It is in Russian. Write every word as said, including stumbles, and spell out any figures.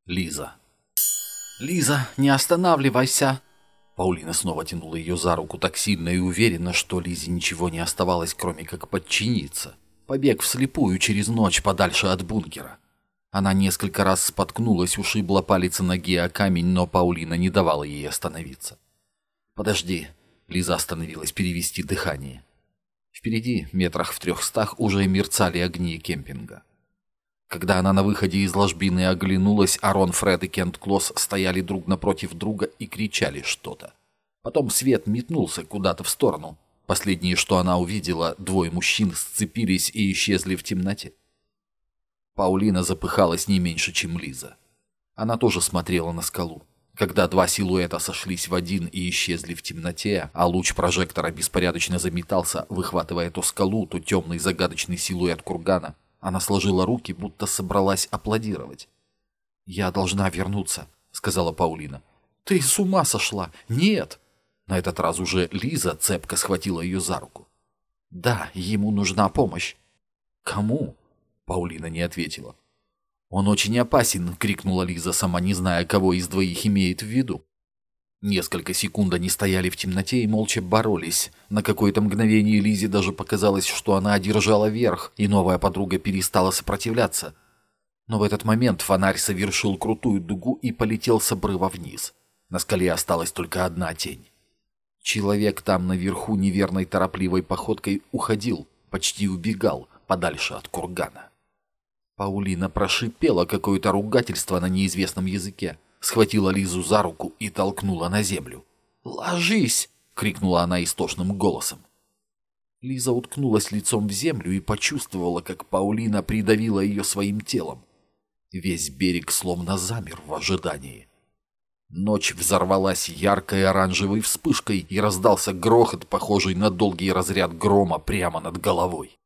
Лиза. «Лиза, не останавливайся!» Паулина снова тянула ее за руку так сильно и уверенно, что Лизе ничего не оставалось, кроме как подчиниться. Побег вслепую через ночь подальше от бункера. Она несколько раз споткнулась, ушибла палец ноги о камень, но Паулина не давала ей остановиться. «Подожди!» Лиза остановилась перевести дыхание. Впереди, метрах в трехстах, уже мерцали огни кемпинга. Когда она на выходе из ложбины оглянулась, Арон, Фред и Кент Клосс стояли друг напротив друга и кричали что-то. Потом свет метнулся куда-то в сторону. Последнее, что она увидела, двое мужчин сцепились и исчезли в темноте. Паулина запыхалась не меньше, чем Лиза. Она тоже смотрела на скалу. Когда два силуэта сошлись в один и исчезли в темноте, а луч прожектора беспорядочно заметался, выхватывая то скалу, то темный загадочный силуэт кургана, она сложила руки, будто собралась аплодировать. «Я должна вернуться», — сказала Паулина. «Ты с ума сошла? Нет!» На этот раз уже Лиза цепко схватила ее за руку. «Да, ему нужна помощь». «Кому?» — Паулина не ответила. «Он очень опасен!» — крикнула Лиза, сама не зная, кого из двоих имеет в виду. Несколько секунд они стояли в темноте и молча боролись. На какое-то мгновение Лизе даже показалось, что она одержала верх, и новая подруга перестала сопротивляться. Но в этот момент фонарь совершил крутую дугу и полетел с обрыва вниз. На скале осталась только одна тень. Человек там наверху неверной торопливой походкой уходил, почти убегал, подальше от кургана. Паулина прошипела какое-то ругательство на неизвестном языке, схватила Лизу за руку и толкнула на землю. «Ложись!» — крикнула она истошным голосом. Лиза уткнулась лицом в землю и почувствовала, как Паулина придавила ее своим телом. Весь берег словно замер в ожидании. Ночь взорвалась яркой оранжевой вспышкой, и раздался грохот, похожий на долгий разряд грома прямо над головой.